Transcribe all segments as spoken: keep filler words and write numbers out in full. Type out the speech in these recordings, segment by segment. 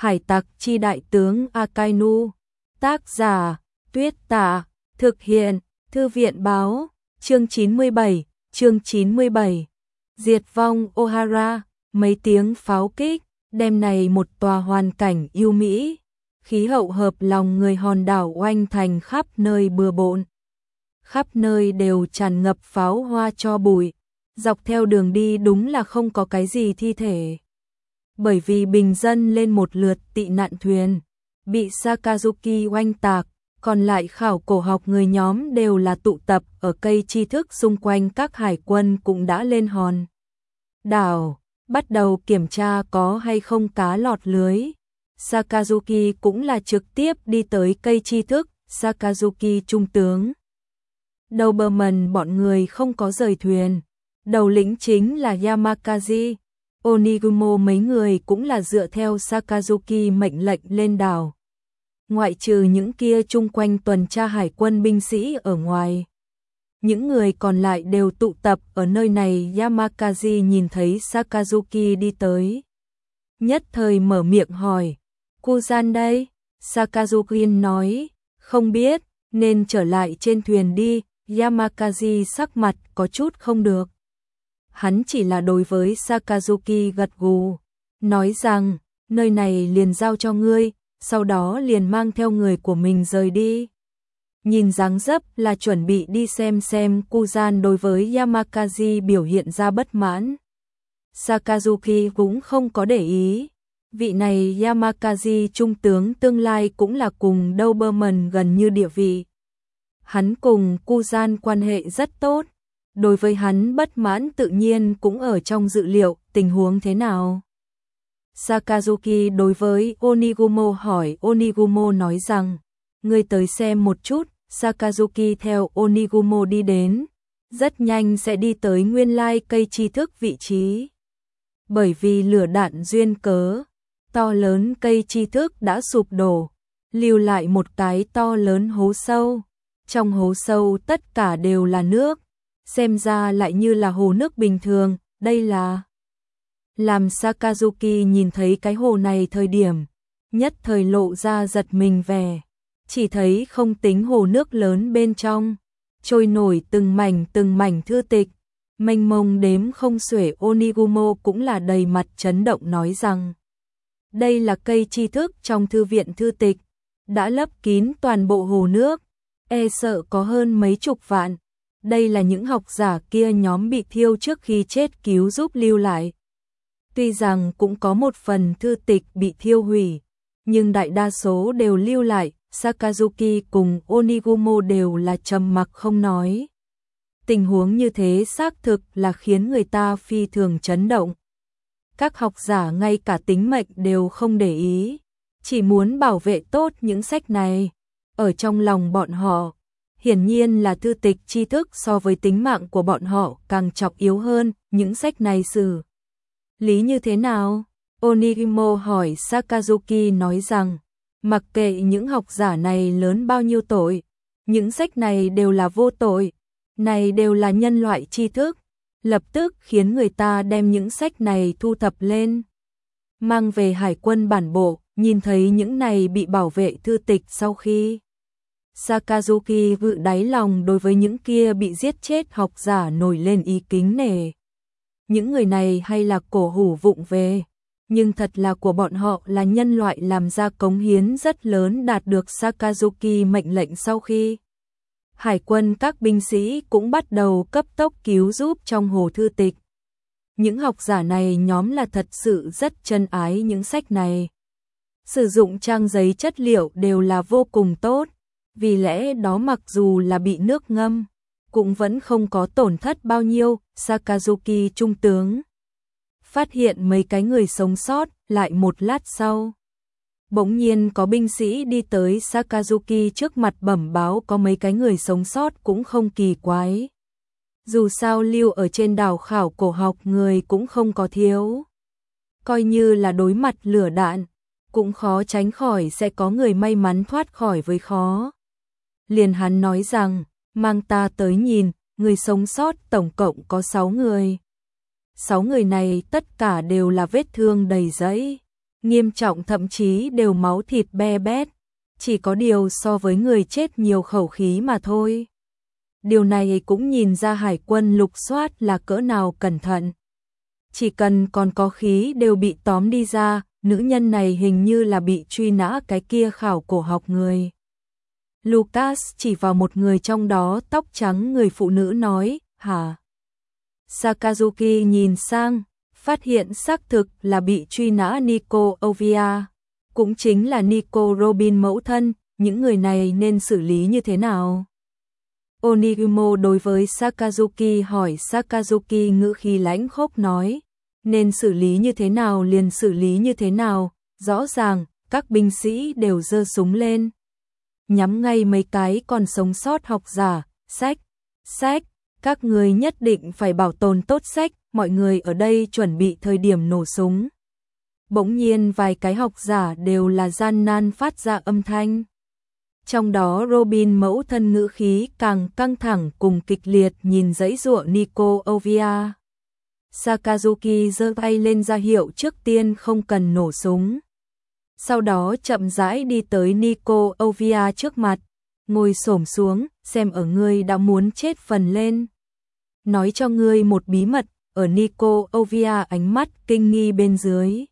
Hải tặc chi đại tướng Akainu. Tác giả, Tuyết Tạ. Thực hiện, Thư viện báo. Chương chín mươi bảy, chương chín mươi bảy. Diệt vong Ohara, mấy tiếng pháo kích, đêm này một tòa hoàn cảnh yêu mỹ. Khí hậu hợp lòng người hòn đảo oanh thành khắp nơi bừa bộn. Khắp nơi đều tràn ngập pháo hoa cho bụi. Dọc theo đường đi đúng là không có cái gì thi thể. Bởi vì bình dân lên một lượt tị nạn thuyền, bị Sakazuki oanh tạc, còn lại khảo cổ học người nhóm đều là tụ tập ở cây tri thức xung quanh các hải quân cũng đã lên hòn đảo, bắt đầu kiểm tra có hay không cá lọt lưới. Sakazuki cũng là trực tiếp đi tới cây tri thức, Sakazuki trung tướng. Doberman bọn người không có rời thuyền, đầu lĩnh chính là Yamakazi. Onigumo mấy người cũng là dựa theo Sakazuki mệnh lệnh lên đảo. Ngoại trừ những kia chung quanh tuần tra hải quân binh sĩ ở ngoài, những người còn lại đều tụ tập ở nơi này. Yamakazi nhìn thấy Sakazuki đi tới, nhất thời mở miệng hỏi, Kuzan đây? Sakazuki nói, không biết, nên trở lại trên thuyền đi. Yamakazi sắc mặt có chút không được. Hắn chỉ là đối với Sakazuki gật gù, nói rằng, nơi này liền giao cho ngươi, sau đó liền mang theo người của mình rời đi. Nhìn dáng dấp là chuẩn bị đi xem xem. Kuzan đối với Yamakazi biểu hiện ra bất mãn. Sakazuki cũng không có để ý. Vị này Yamakazi trung tướng tương lai cũng là cùng Doberman gần như địa vị. Hắn cùng Kuzan quan hệ rất tốt. Đối với hắn bất mãn tự nhiên cũng ở trong dự liệu. Tình huống thế nào? Sakazuki đối với Onigumo hỏi. Onigumo nói rằng, ngươi tới xem một chút. Sakazuki theo Onigumo đi đến, rất nhanh sẽ đi tới nguyên lai cây tri thức vị trí. Bởi vì lửa đạn duyên cớ, to lớn cây tri thức đã sụp đổ, lưu lại một cái to lớn hố sâu. Trong hố sâu tất cả đều là nước, xem ra lại như là hồ nước bình thường. Đây là... Làm Sakazuki nhìn thấy cái hồ này thời điểm, nhất thời lộ ra giật mình vẻ. Chỉ thấy không tính hồ nước lớn bên trong, trôi nổi từng mảnh từng mảnh thư tịch, mênh mông đếm không xuể. Onigumo cũng là đầy mặt chấn động nói rằng, đây là cây tri thức trong thư viện thư tịch, đã lấp kín toàn bộ hồ nước, e sợ có hơn mấy chục vạn. Đây là những học giả kia nhóm bị thiêu trước khi chết cứu giúp lưu lại. Tuy rằng cũng có một phần thư tịch bị thiêu hủy, nhưng đại đa số đều lưu lại. Sakazuki cùng Onigumo đều là trầm mặc không nói. Tình huống như thế xác thực là khiến người ta phi thường chấn động. Các học giả ngay cả tính mệnh đều không để ý, chỉ muốn bảo vệ tốt những sách này. Ở trong lòng bọn họ, hiển nhiên là thư tịch tri thức so với tính mạng của bọn họ càng trọng yếu hơn. Những sách này xử lý như thế nào? Onigumo hỏi. Sakazuki nói rằng, mặc kệ những học giả này lớn bao nhiêu tội, những sách này đều là vô tội, này đều là nhân loại tri thức. Lập tức khiến người ta đem những sách này thu thập lên, mang về hải quân bản bộ. Nhìn thấy những này bị bảo vệ thư tịch sau khi, Sakazuki vự đáy lòng đối với những kia bị giết chết học giả nổi lên ý kính nể. Những người này hay là cổ hủ vụng về, nhưng thật là của bọn họ là nhân loại làm ra cống hiến rất lớn. Đạt được Sakazuki mệnh lệnh sau khi, hải quân các binh sĩ cũng bắt đầu cấp tốc cứu giúp trong hồ thư tịch. Những học giả này nhóm là thật sự rất trân ái những sách này. Sử dụng trang giấy chất liệu đều là vô cùng tốt, vì lẽ đó mặc dù là bị nước ngâm, cũng vẫn không có tổn thất bao nhiêu. Sakazuki trung tướng phát hiện mấy cái người sống sót. Lại một lát sau, bỗng nhiên có binh sĩ đi tới Sakazuki trước mặt bẩm báo có mấy cái người sống sót cũng không kỳ quái. Dù sao lưu ở trên đảo khảo cổ học người cũng không có thiếu. Coi như là đối mặt lửa đạn, cũng khó tránh khỏi sẽ có người may mắn thoát khỏi với khó. Liền hắn nói rằng, mang ta tới nhìn. Người sống sót tổng cộng có sáu người. Sáu người này tất cả đều là vết thương đầy dẫy. nghiêm trọng thậm chí đều máu thịt be bét, chỉ có điều so với người chết nhiều khẩu khí mà thôi. Điều này cũng nhìn ra hải quân lục soát là cỡ nào cẩn thận. Chỉ cần còn có khí đều bị tóm đi ra, nữ nhân này hình như là bị truy nã cái kia khảo cổ học người. Lucas chỉ vào một người trong đó tóc trắng người phụ nữ nói, hả? Sakazuki nhìn sang, phát hiện xác thực là bị truy nã Nico Ovia, cũng chính là Nico Robin mẫu thân, những người này nên xử lý như thế nào? Onigumo đối với Sakazuki hỏi. Sakazuki ngữ khí lãnh khốc nói, nên xử lý như thế nào liền xử lý như thế nào, rõ ràng, các binh sĩ đều giơ súng lên. Nhắm ngay mấy cái còn sống sót học giả, sách, sách, các người nhất định phải bảo tồn tốt sách, mọi người ở đây chuẩn bị thời điểm nổ súng. Bỗng nhiên vài cái học giả đều là gian nan phát ra âm thanh. Trong đó Robin mẫu thân ngữ khí càng căng thẳng cùng kịch liệt nhìn giãy giụa Nico Ovia. Sakazuki giơ tay lên ra hiệu trước tiên không cần nổ súng. Sau đó chậm rãi đi tới Nico Ovia trước mặt, ngồi xổm xuống, xem ở ngươi đã muốn chết phần lên. Nói cho ngươi một bí mật, ở Nico Ovia ánh mắt kinh nghi bên dưới.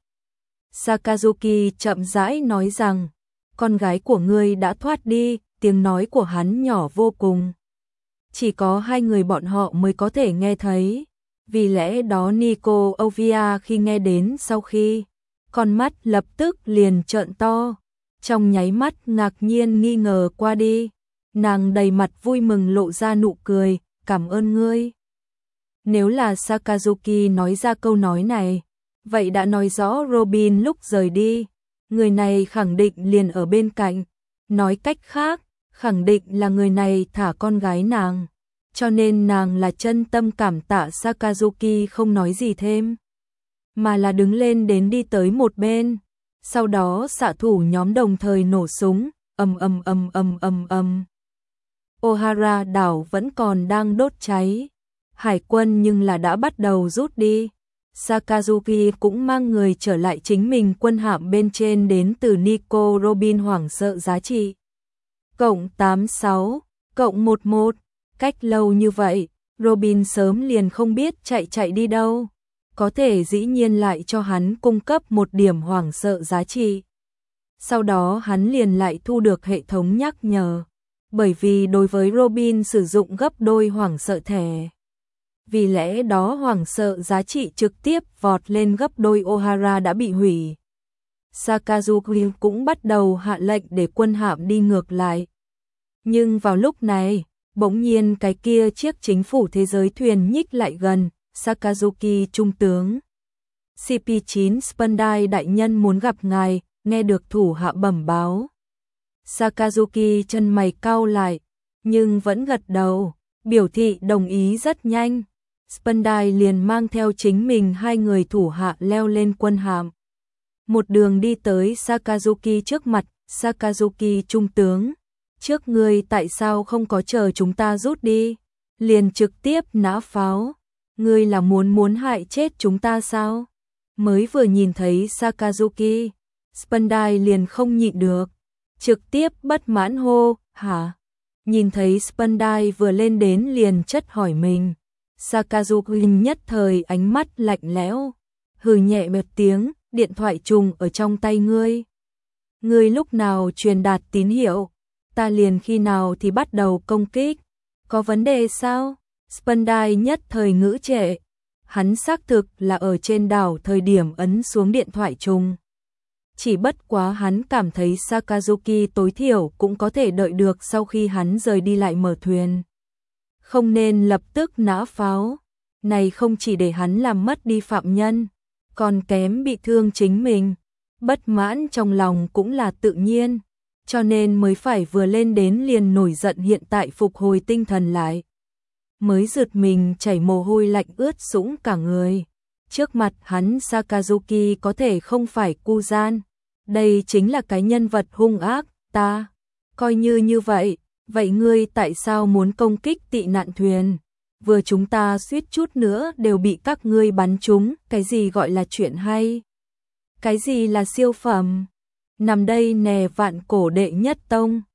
Sakazuki chậm rãi nói rằng, con gái của ngươi đã thoát đi, tiếng nói của hắn nhỏ vô cùng. Chỉ có hai người bọn họ mới có thể nghe thấy. Vì lẽ đó Nico Ovia khi nghe đến sau khi, con mắt lập tức liền trợn to, trong nháy mắt ngạc nhiên nghi ngờ qua đi. Nàng đầy mặt vui mừng lộ ra nụ cười, cảm ơn ngươi. Nếu là Sakazuki nói ra câu nói này, vậy đã nói rõ Robin lúc rời đi, người này khẳng định liền ở bên cạnh. Nói cách khác, khẳng định là người này thả con gái nàng. Cho nên nàng là chân tâm cảm tạ. Sakazuki không nói gì thêm, mà là đứng lên đến đi tới một bên. Sau đó xạ thủ nhóm đồng thời nổ súng, ầm ầm ầm ầm ầm ầm. Ohara đảo vẫn còn đang đốt cháy. Hải quân nhưng là đã bắt đầu rút đi. Sakazuki cũng mang người trở lại chính mình quân hạm bên trên đến từ Nico Robin hoảng sợ giá trị. Cộng tám sáu, cộng một một, cách lâu như vậy, Robin sớm liền không biết chạy chạy đi đâu. Có thể dĩ nhiên lại cho hắn cung cấp một điểm hoảng sợ giá trị. Sau đó hắn liền lại thu được hệ thống nhắc nhở. Bởi vì đối với Robin sử dụng gấp đôi hoảng sợ thẻ. Vì lẽ đó hoảng sợ giá trị trực tiếp vọt lên gấp đôi. Ohara đã bị hủy. Sakazuki cũng bắt đầu hạ lệnh để quân hạm đi ngược lại. Nhưng vào lúc này, bỗng nhiên cái kia chiếc chính phủ thế giới thuyền nhích lại gần. Sakazuki trung tướng. xê pê chín Spandai đại nhân muốn gặp ngài, nghe được thủ hạ bẩm báo. Sakazuki chân mày cau lại, nhưng vẫn gật đầu, biểu thị đồng ý rất nhanh. Spandai liền mang theo chính mình hai người thủ hạ leo lên quân hạm. Một đường đi tới Sakazuki trước mặt. Sakazuki trung tướng, trước ngươi tại sao không có chờ chúng ta rút đi, liền trực tiếp nã pháo. Ngươi là muốn muốn hại chết chúng ta sao? Mới vừa nhìn thấy Sakazuki, Spandai liền không nhịn được, trực tiếp bất mãn hô, hả? Nhìn thấy Spandai vừa lên đến liền chất hỏi mình. Sakazuki nhất thời ánh mắt lạnh lẽo, hừ nhẹ một tiếng, điện thoại trùng ở trong tay ngươi. Ngươi lúc nào truyền đạt tín hiệu, ta liền khi nào thì bắt đầu công kích. Có vấn đề sao? Spandai nhất thời ngữ trệ. Hắn xác thực là ở trên đảo thời điểm ấn xuống điện thoại trùng. Chỉ bất quá hắn cảm thấy Sakazuki tối thiểu cũng có thể đợi được sau khi hắn rời đi lại mở thuyền. Không nên lập tức nã pháo. Này không chỉ để hắn làm mất đi phạm nhân, còn kém bị thương chính mình. Bất mãn trong lòng cũng là tự nhiên. Cho nên mới phải vừa lên đến liền nổi giận, hiện tại phục hồi tinh thần lại. Mới giật mình chảy mồ hôi lạnh ướt sũng cả người. Trước mặt hắn Sakazuki có thể không phải cu gian. Đây chính là cái nhân vật hung ác, ta. Coi như như vậy, vậy ngươi tại sao muốn công kích tị nạn thuyền? Vừa chúng ta suýt chút nữa đều bị các ngươi bắn trúng, cái gì gọi là chuyện hay? Cái gì là siêu phẩm? Nằm đây nè vạn cổ đệ nhất tông.